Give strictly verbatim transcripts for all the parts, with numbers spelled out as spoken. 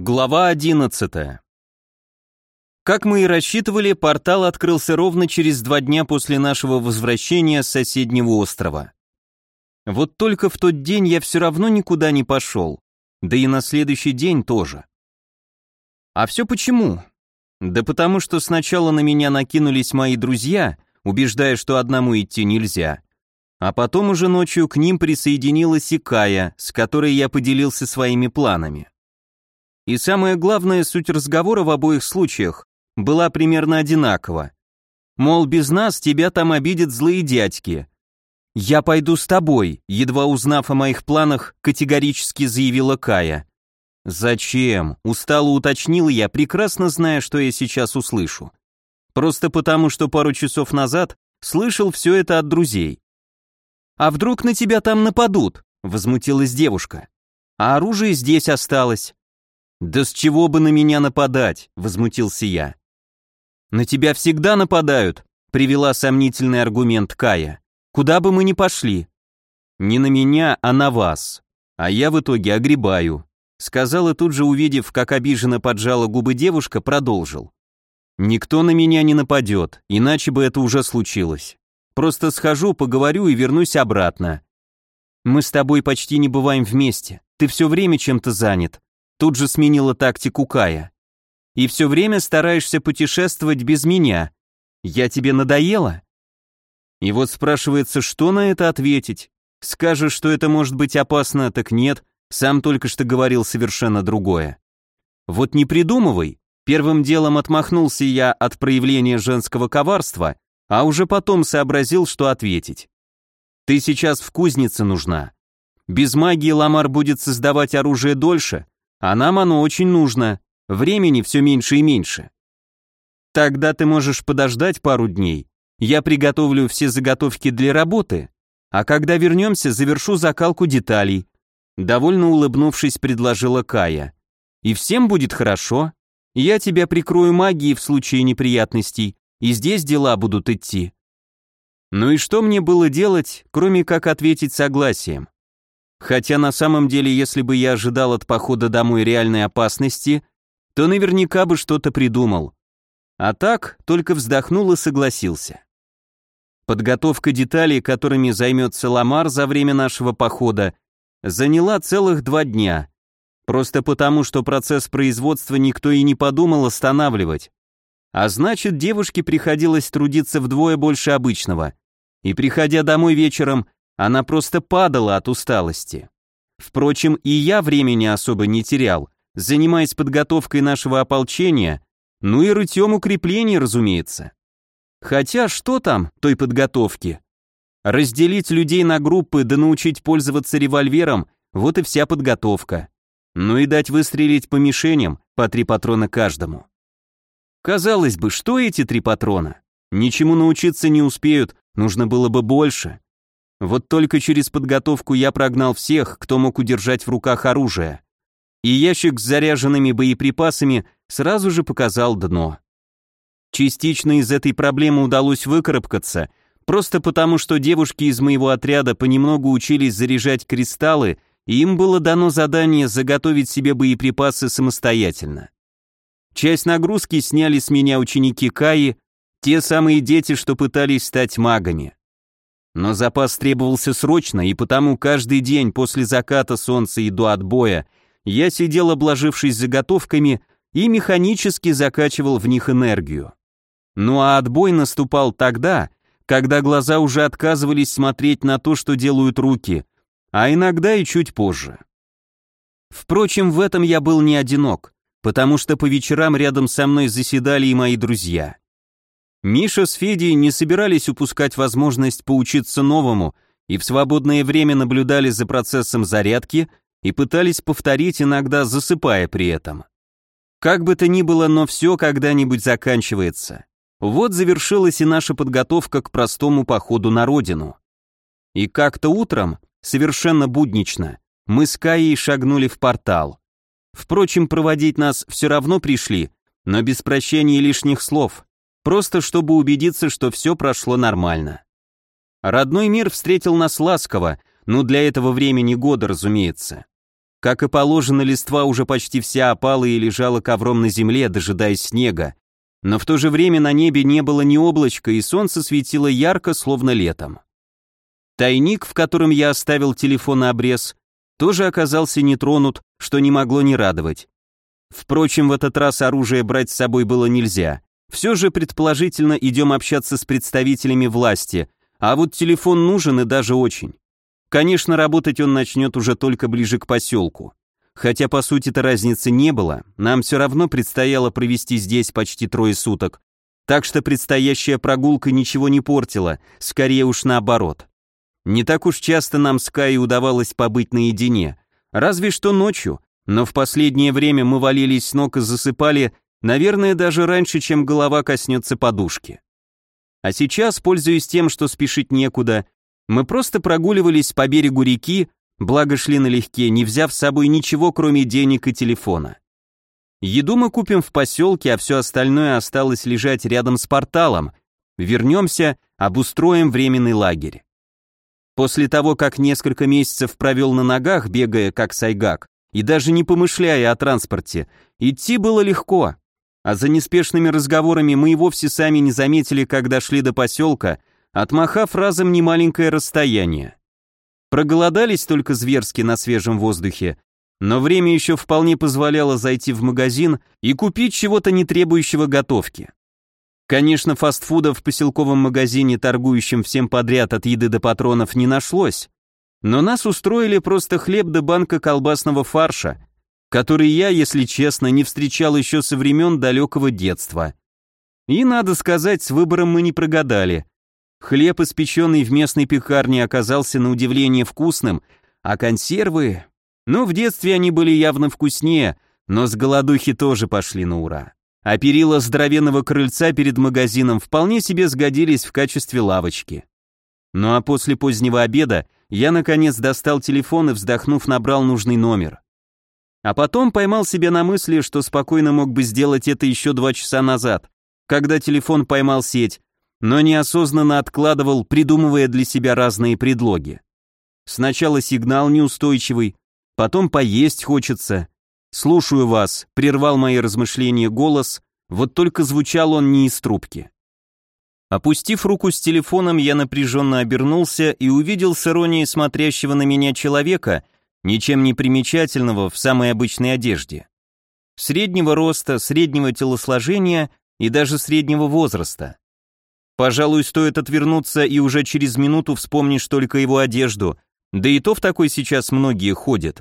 Глава одиннадцатая. Как мы и рассчитывали, портал открылся ровно через два дня после нашего возвращения с соседнего острова. Вот только в тот день я все равно никуда не пошел, да и на следующий день тоже. А все почему? Да потому что сначала на меня накинулись мои друзья, убеждая, что одному идти нельзя, а потом уже ночью к ним присоединилась и Кая, с которой я поделился своими планами. И самое главное, суть разговора в обоих случаях была примерно одинакова. Мол, без нас тебя там обидят злые дядьки. «Я пойду с тобой», едва узнав о моих планах, категорически заявила Кая. «Зачем?» — устало уточнил я, прекрасно зная, что я сейчас услышу. Просто потому, что пару часов назад слышал все это от друзей. «А вдруг на тебя там нападут?» — возмутилась девушка. «А оружие здесь осталось». «Да с чего бы на меня нападать?» — возмутился я. «На тебя всегда нападают», — привела сомнительный аргумент Кая. «Куда бы мы ни пошли». «Не на меня, а на вас. А я в итоге огребаю», — сказал и тут же, увидев, как обиженно поджала губы девушка, продолжил. «Никто на меня не нападет, иначе бы это уже случилось. Просто схожу, поговорю и вернусь обратно». «Мы с тобой почти не бываем вместе, ты все время чем-то занят», тут же сменила тактику Кая. «И все время стараешься путешествовать без меня. Я тебе надоела?» И вот спрашивается, что на это ответить? Скажешь, что это может быть опасно, так нет, сам только что говорил совершенно другое. Вот не придумывай. Первым делом отмахнулся я от проявления женского коварства, а уже потом сообразил, что ответить. Ты сейчас в кузнице нужна. Без магии Ламар будет создавать оружие дольше, а нам оно очень нужно, времени все меньше и меньше. Тогда ты можешь подождать пару дней, я приготовлю все заготовки для работы, а когда вернемся, завершу закалку деталей», довольно улыбнувшись, предложила Кая. «И всем будет хорошо, я тебя прикрою магией в случае неприятностей, и здесь дела будут идти». Ну и что мне было делать, кроме как ответить согласием? Хотя на самом деле, если бы я ожидал от похода домой реальной опасности, то наверняка бы что-то придумал. А так, только вздохнул и согласился. Подготовка деталей, которыми займется Ламар за время нашего похода, заняла целых два дня. Просто потому, что процесс производства никто и не подумал останавливать. А значит, девушке приходилось трудиться вдвое больше обычного. И приходя домой вечером, она просто падала от усталости. Впрочем, и я времени особо не терял, занимаясь подготовкой нашего ополчения, ну и рытьем укреплений, разумеется. Хотя что там той подготовки? Разделить людей на группы да научить пользоваться револьвером, вот и вся подготовка. Ну и дать выстрелить по мишеням, по три патрона каждому. Казалось бы, что эти три патрона? Ничему научиться не успеют, нужно было бы больше. Вот только через подготовку я прогнал всех, кто мог удержать в руках оружие. И ящик с заряженными боеприпасами сразу же показал дно. Частично из этой проблемы удалось выкарабкаться, просто потому что девушки из моего отряда понемногу учились заряжать кристаллы, и им было дано задание заготовить себе боеприпасы самостоятельно. Часть нагрузки сняли с меня ученики Каи, те самые дети, что пытались стать магами. Но запас требовался срочно, и потому каждый день после заката солнца и до отбоя я сидел, обложившись заготовками, и механически закачивал в них энергию. Ну а отбой наступал тогда, когда глаза уже отказывались смотреть на то, что делают руки, а иногда и чуть позже. Впрочем, в этом я был не одинок, потому что по вечерам рядом со мной заседали и мои друзья. Миша с Федей не собирались упускать возможность поучиться новому и в свободное время наблюдали за процессом зарядки и пытались повторить, иногда засыпая при этом. Как бы то ни было, но все когда-нибудь заканчивается. Вот завершилась и наша подготовка к простому походу на родину. И как-то утром, совершенно буднично, мы с Каей шагнули в портал. Впрочем, проводить нас все равно пришли, но без прощения и лишних слов, просто чтобы убедиться, что все прошло нормально. Родной мир встретил нас ласково, но для этого времени года, разумеется. Как и положено, листва уже почти вся опала и лежала ковром на земле, дожидаясь снега. Но в то же время на небе не было ни облачка, и солнце светило ярко, словно летом. Тайник, в котором я оставил телефон-обрез, тоже оказался не тронут, что не могло не радовать. Впрочем, в этот раз оружие брать с собой было нельзя. Все же, предположительно, идем общаться с представителями власти, а вот телефон нужен и даже очень. Конечно, работать он начнет уже только ближе к поселку. Хотя по сути-то разницы не было, нам все равно предстояло провести здесь почти трое суток, так что предстоящая прогулка ничего не портила, скорее уж наоборот. Не так уж часто нам с Каей удавалось побыть наедине, разве что ночью, но в последнее время мы валились с ног и засыпали, наверное, даже раньше, чем голова коснется подушки. А сейчас, пользуясь тем, что спешить некуда, мы просто прогуливались по берегу реки, благо шли налегке, не взяв с собой ничего, кроме денег и телефона. Еду мы купим в поселке, а все остальное осталось лежать рядом с порталом. Вернемся, обустроим временный лагерь. После того, как несколько месяцев провел на ногах, бегая как сайгак, и даже не помышляя о транспорте, идти было легко. А за неспешными разговорами мы и вовсе сами не заметили, как дошли до поселка, отмахав разом немаленькое расстояние. Проголодались только зверски на свежем воздухе, но время еще вполне позволяло зайти в магазин и купить чего-то не требующего готовки. Конечно, фастфуда в поселковом магазине, торгующем всем подряд от еды до патронов, не нашлось, но нас устроили просто хлеб да банка колбасного фарша, который я, если честно, не встречал еще со времен далекого детства. И, надо сказать, с выбором мы не прогадали. Хлеб, испеченный в местной пекарне, оказался на удивление вкусным, а консервы... Ну, в детстве они были явно вкуснее, но с голодухи тоже пошли на ура. А перила здоровенного крыльца перед магазином вполне себе сгодились в качестве лавочки. Ну а после позднего обеда я наконец достал телефон и, вздохнув, набрал нужный номер. А потом поймал себя на мысли, что спокойно мог бы сделать это еще два часа назад, когда телефон поймал сеть, но неосознанно откладывал, придумывая для себя разные предлоги. Сначала сигнал неустойчивый, потом поесть хочется. «Слушаю вас», — прервал мои размышления голос, вот только звучал он не из трубки. Опустив руку с телефоном, я напряженно обернулся и увидел с иронией смотрящего на меня человека, ничем не примечательного в самой обычной одежде. Среднего роста, среднего телосложения и даже среднего возраста. Пожалуй, стоит отвернуться, и уже через минуту вспомнишь только его одежду, да и то в такой сейчас многие ходят.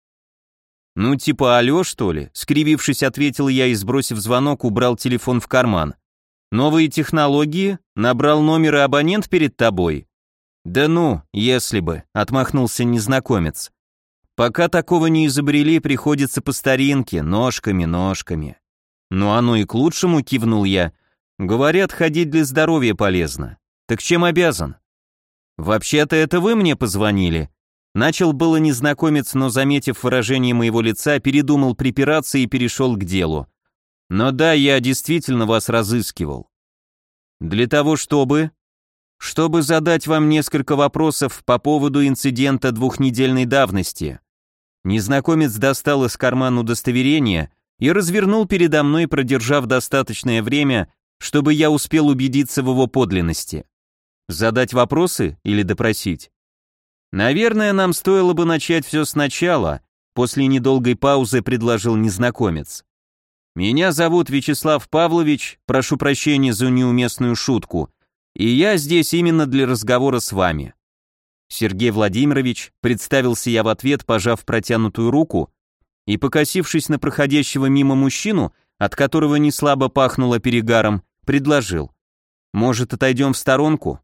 «Ну, типа алло, что ли?» — скривившись, ответил я и, сбросив звонок, убрал телефон в карман. «Новые технологии? Набрал номер и абонент перед тобой?» «Да ну, если бы», — отмахнулся незнакомец. «Пока такого не изобрели, приходится по старинке, ножками, ножками». «Ну, оно и к лучшему», — кивнул я. «Говорят, ходить для здоровья полезно. Так чем обязан?» «Вообще-то это вы мне позвонили». Начал было незнакомец, но, заметив выражение моего лица, передумал припираться и перешел к делу. «Но да, я действительно вас разыскивал». «Для того, чтобы...» «Чтобы задать вам несколько вопросов по поводу инцидента двухнедельной давности». Незнакомец достал из кармана удостоверение и развернул передо мной, продержав достаточное время, чтобы я успел убедиться в его подлинности. Задать вопросы или допросить? Наверное, нам стоило бы начать все сначала, после недолгой паузы предложил незнакомец. Меня зовут Вячеслав Павлович, прошу прощения за неуместную шутку, и я здесь именно для разговора с вами. Сергей Владимирович, представился я в ответ, пожав протянутую руку и, покосившись на проходящего мимо мужчину, от которого не слабо пахнуло перегаром, предложил: «Может, отойдем в сторонку?»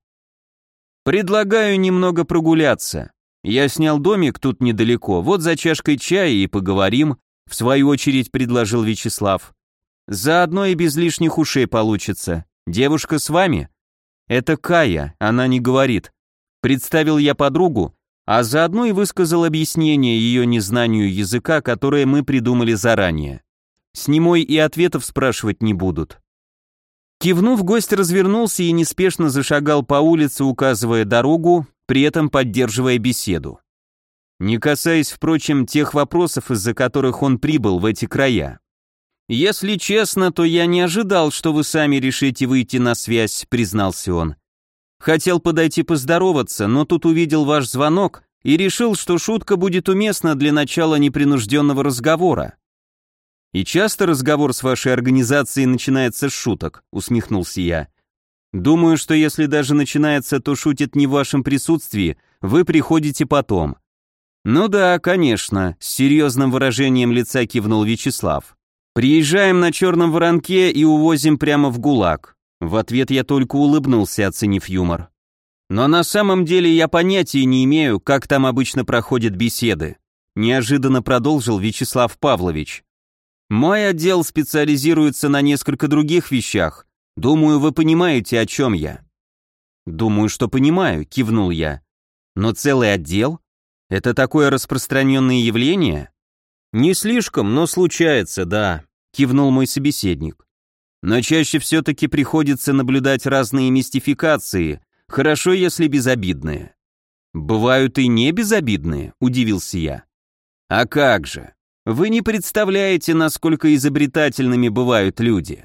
«Предлагаю немного прогуляться. Я снял домик тут недалеко, вот за чашкой чая и поговорим», в свою очередь предложил Вячеслав. «Заодно и без лишних ушей получится. Девушка с вами?» «Это Кая, она не говорит». Представил я подругу, а заодно и высказал объяснение ее незнанию языка, которое мы придумали заранее. С немой и ответов спрашивать не будут. Кивнув, гость развернулся и неспешно зашагал по улице, указывая дорогу, при этом поддерживая беседу. не касаясь, впрочем, тех вопросов, из-за которых он прибыл в эти края. «Если честно, то я не ожидал, что вы сами решите выйти на связь», — признался он. «Хотел подойти поздороваться, но тут увидел ваш звонок и решил, что шутка будет уместна для начала непринужденного разговора». «И часто разговор с вашей организацией начинается с шуток», — усмехнулся я. «Думаю, что если даже начинается, то шутит не в вашем присутствии, вы приходите потом». «Ну да, конечно», — с серьезным выражением лица кивнул Вячеслав. «Приезжаем на черном воронке и увозим прямо в ГУЛАГ». В ответ я только улыбнулся, оценив юмор. «Но на самом деле я понятия не имею, как там обычно проходят беседы», — неожиданно продолжил Вячеслав Павлович. «Мой отдел специализируется на несколько других вещах. Думаю, вы понимаете, о чем я». «Думаю, что понимаю», — кивнул я. «Но целый отдел? Это такое распространенное явление?» «Не слишком, но случается, да», — кивнул мой собеседник. «Но чаще все-таки приходится наблюдать разные мистификации, хорошо, если безобидные». «Бывают и не безобидные», — удивился я. «А как же? Вы не представляете, насколько изобретательными бывают люди».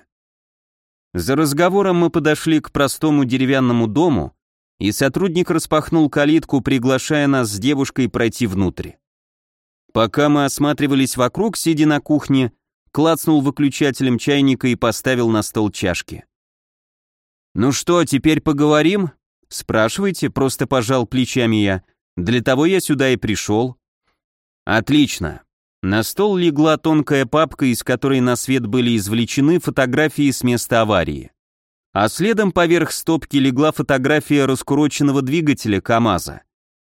За разговором мы подошли к простому деревянному дому, и сотрудник распахнул калитку, приглашая нас с девушкой пройти внутрь. Пока мы осматривались вокруг, сидя на кухне, клацнул выключателем чайника и поставил на стол чашки. «Ну что, теперь поговорим?» «Спрашивайте», — просто пожал плечами я. «Для того я сюда и пришел». «Отлично». На стол легла тонкая папка, из которой на свет были извлечены фотографии с места аварии. А следом поверх стопки легла фотография раскуроченного двигателя КАМАЗа.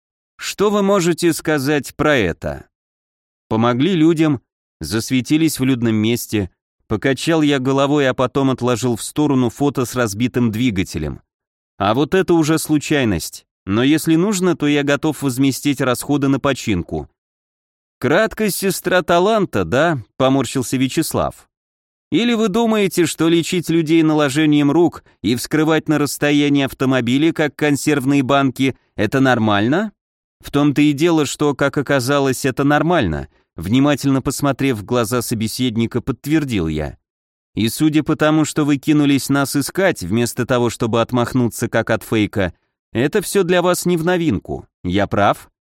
«Что вы можете сказать про это?» Помогли людям, засветились в людном месте, покачал я головой, а потом отложил в сторону фото с разбитым двигателем. А вот это уже случайность, но если нужно, то я готов возместить расходы на починку. «Краткость сестра таланта, да?» — поморщился Вячеслав. «Или вы думаете, что лечить людей наложением рук и вскрывать на расстоянии автомобили, как консервные банки, это нормально?» «В том-то и дело, что, как оказалось, это нормально», внимательно посмотрев в глаза собеседника, подтвердил я. «И судя по тому, что вы кинулись нас искать, вместо того, чтобы отмахнуться как от фейка, это все для вас не в новинку. Я прав?»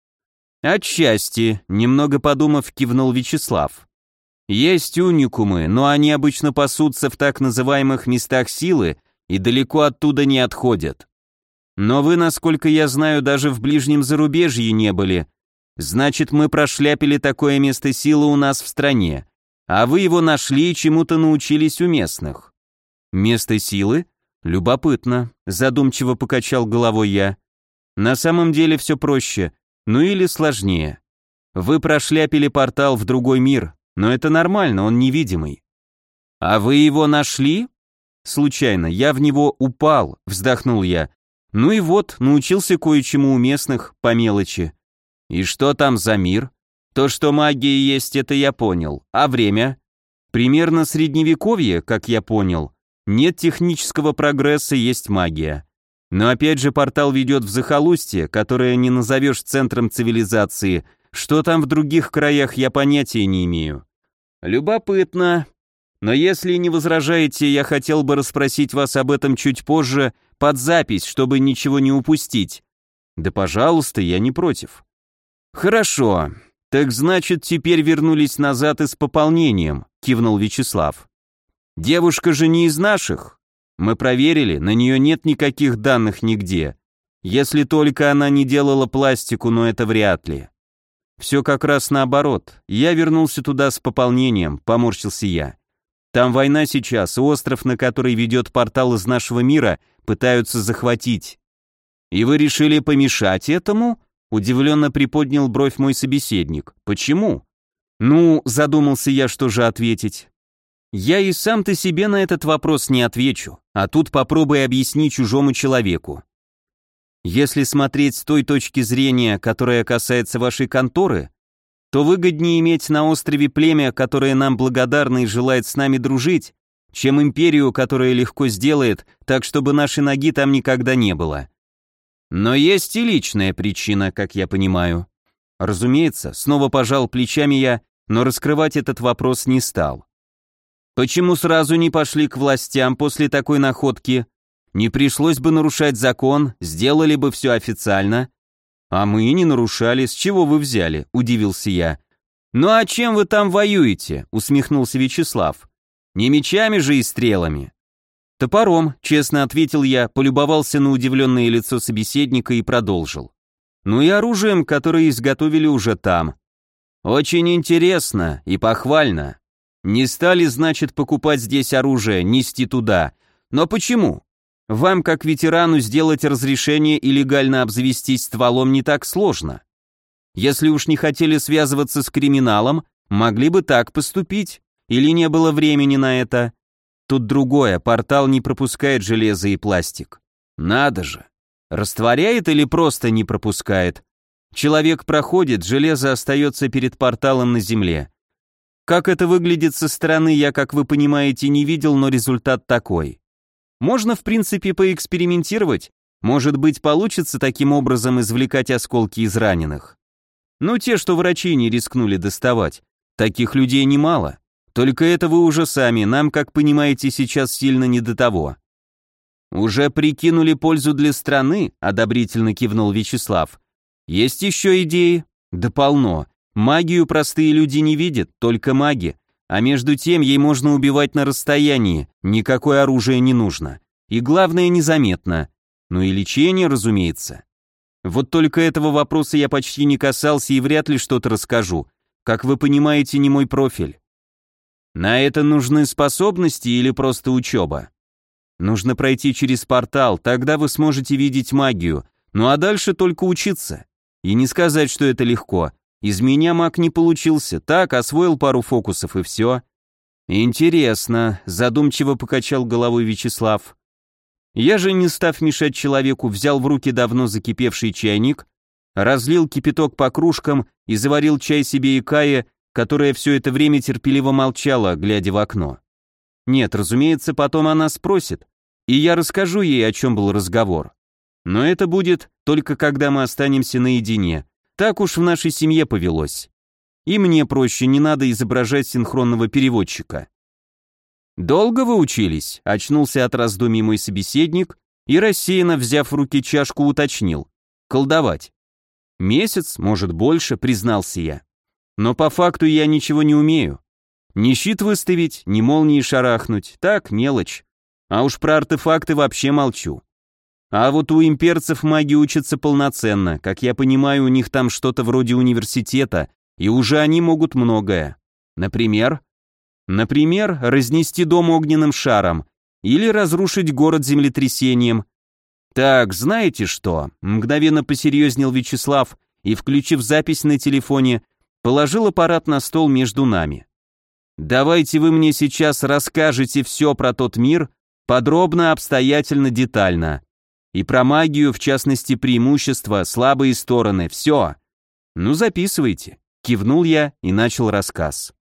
«Отчасти», немного подумав, кивнул Вячеслав. «Есть уникумы, но они обычно пасутся в так называемых местах силы и далеко оттуда не отходят. Но вы, насколько я знаю, даже в ближнем зарубежье не были. Значит, мы прошляпили такое место силы у нас в стране, а вы его нашли и чему-то научились у местных». «Место силы? Любопытно», задумчиво покачал головой я. «На самом деле все проще, ну или сложнее. Вы прошляпили портал в другой мир, но это нормально, он невидимый». «А вы его нашли?» «Случайно, я в него упал», вздохнул я. «Ну и вот, научился кое-чему у местных, по мелочи». «И что там за мир?» «То, что магия есть, это я понял. А время?» «Примерно средневековье, как я понял. Нет технического прогресса, есть магия. Но опять же портал ведет в захолустье, которое не назовешь центром цивилизации. Что там в других краях, я понятия не имею». «Любопытно. Но если не возражаете, я хотел бы расспросить вас об этом чуть позже, под запись, чтобы ничего не упустить». «Да пожалуйста, я не против». «Хорошо. Так значит, теперь вернулись назад и с пополнением», кивнул Вячеслав. «Девушка же не из наших. Мы проверили, на нее нет никаких данных нигде. Если только она не делала пластику, но это вряд ли». «Все как раз наоборот. Я вернулся туда с пополнением», поморщился я. «Там война сейчас, и остров, на который ведет портал из нашего мира, пытаются захватить». «И вы решили помешать этому?» Удивленно приподнял бровь мой собеседник. «Почему?» «Ну, задумался я, что же ответить. Я и сам-то себе на этот вопрос не отвечу, а тут попробуй объясни чужому человеку. Если смотреть с той точки зрения, которая касается вашей конторы, то выгоднее иметь на острове племя, которое нам благодарно и желает с нами дружить, чем империю, которая легко сделает, так чтобы нашей ноги там никогда не было. Но есть и личная причина, как я понимаю». Разумеется, снова пожал плечами я, но раскрывать этот вопрос не стал. Почему сразу не пошли к властям после такой находки? Не пришлось бы нарушать закон, сделали бы все официально. А мы не нарушали, с чего вы взяли, удивился я. Ну а чем вы там воюете? Усмехнулся Вячеслав. Не мечами же и стрелами. Топором, честно ответил я, полюбовался на удивленное лицо собеседника и продолжил. Ну и оружием, которое изготовили уже там. Очень интересно и похвально. Не стали, значит, покупать здесь оружие, нести туда. Но почему? Вам, как ветерану, сделать разрешение и легально обзавестись стволом не так сложно. Если уж не хотели связываться с криминалом, могли бы так поступить, или не было времени на это. Тут другое, портал не пропускает железо и пластик. Надо же. Растворяет или просто не пропускает? Человек проходит, железо остается перед порталом на земле. Как это выглядит со стороны, я, как вы понимаете, не видел, но результат такой. Можно, в принципе, поэкспериментировать. Может быть, получится таким образом извлекать осколки из раненых. Ну, те, что врачи не рискнули доставать. Таких людей немало. Только это вы уже сами, нам, как понимаете, сейчас сильно не до того. Уже прикинули пользу для страны, одобрительно кивнул Вячеслав. Есть еще идеи? Да полно. Магию простые люди не видят, только маги. А между тем ей можно убивать на расстоянии, никакое оружие не нужно. И главное, незаметно. Ну и лечение, разумеется. Вот только этого вопроса я почти не касался и вряд ли что-то расскажу. Как вы понимаете, не мой профиль. На это нужны способности или просто учеба? Нужно пройти через портал, тогда вы сможете видеть магию. Ну а дальше только учиться. И не сказать, что это легко. Из меня маг не получился, так, освоил пару фокусов и все. Интересно, задумчиво покачал головой Вячеслав. Я же, не став мешать человеку, взял в руки давно закипевший чайник, разлил кипяток по кружкам и заварил чай себе и Кае, которая все это время терпеливо молчала, глядя в окно. Нет, разумеется, потом она спросит, и я расскажу ей, о чем был разговор. Но это будет только когда мы останемся наедине. Так уж в нашей семье повелось. И мне проще, не надо изображать синхронного переводчика. «Долго вы учились?» — очнулся от раздумий мой собеседник и, рассеянно взяв в руки чашку, уточнил. «Колдовать?» «Месяц, может больше», — признался я. «Но по факту я ничего не умею. Ни щит выставить, ни молнии шарахнуть, так, мелочь. А уж про артефакты вообще молчу. А вот у имперцев маги учатся полноценно, как я понимаю, у них там что-то вроде университета, и уже они могут многое. Например? Например, разнести дом огненным шаром или разрушить город землетрясением. Так, знаете что? Мгновенно посерьезнел Вячеслав и, включив запись на телефоне, положил аппарат на стол между нами. Давайте вы мне сейчас расскажете все про тот мир, подробно, обстоятельно, детально. И про магию, в частности, преимущества, слабые стороны, все. Ну, записывайте. Кивнул я и начал рассказ.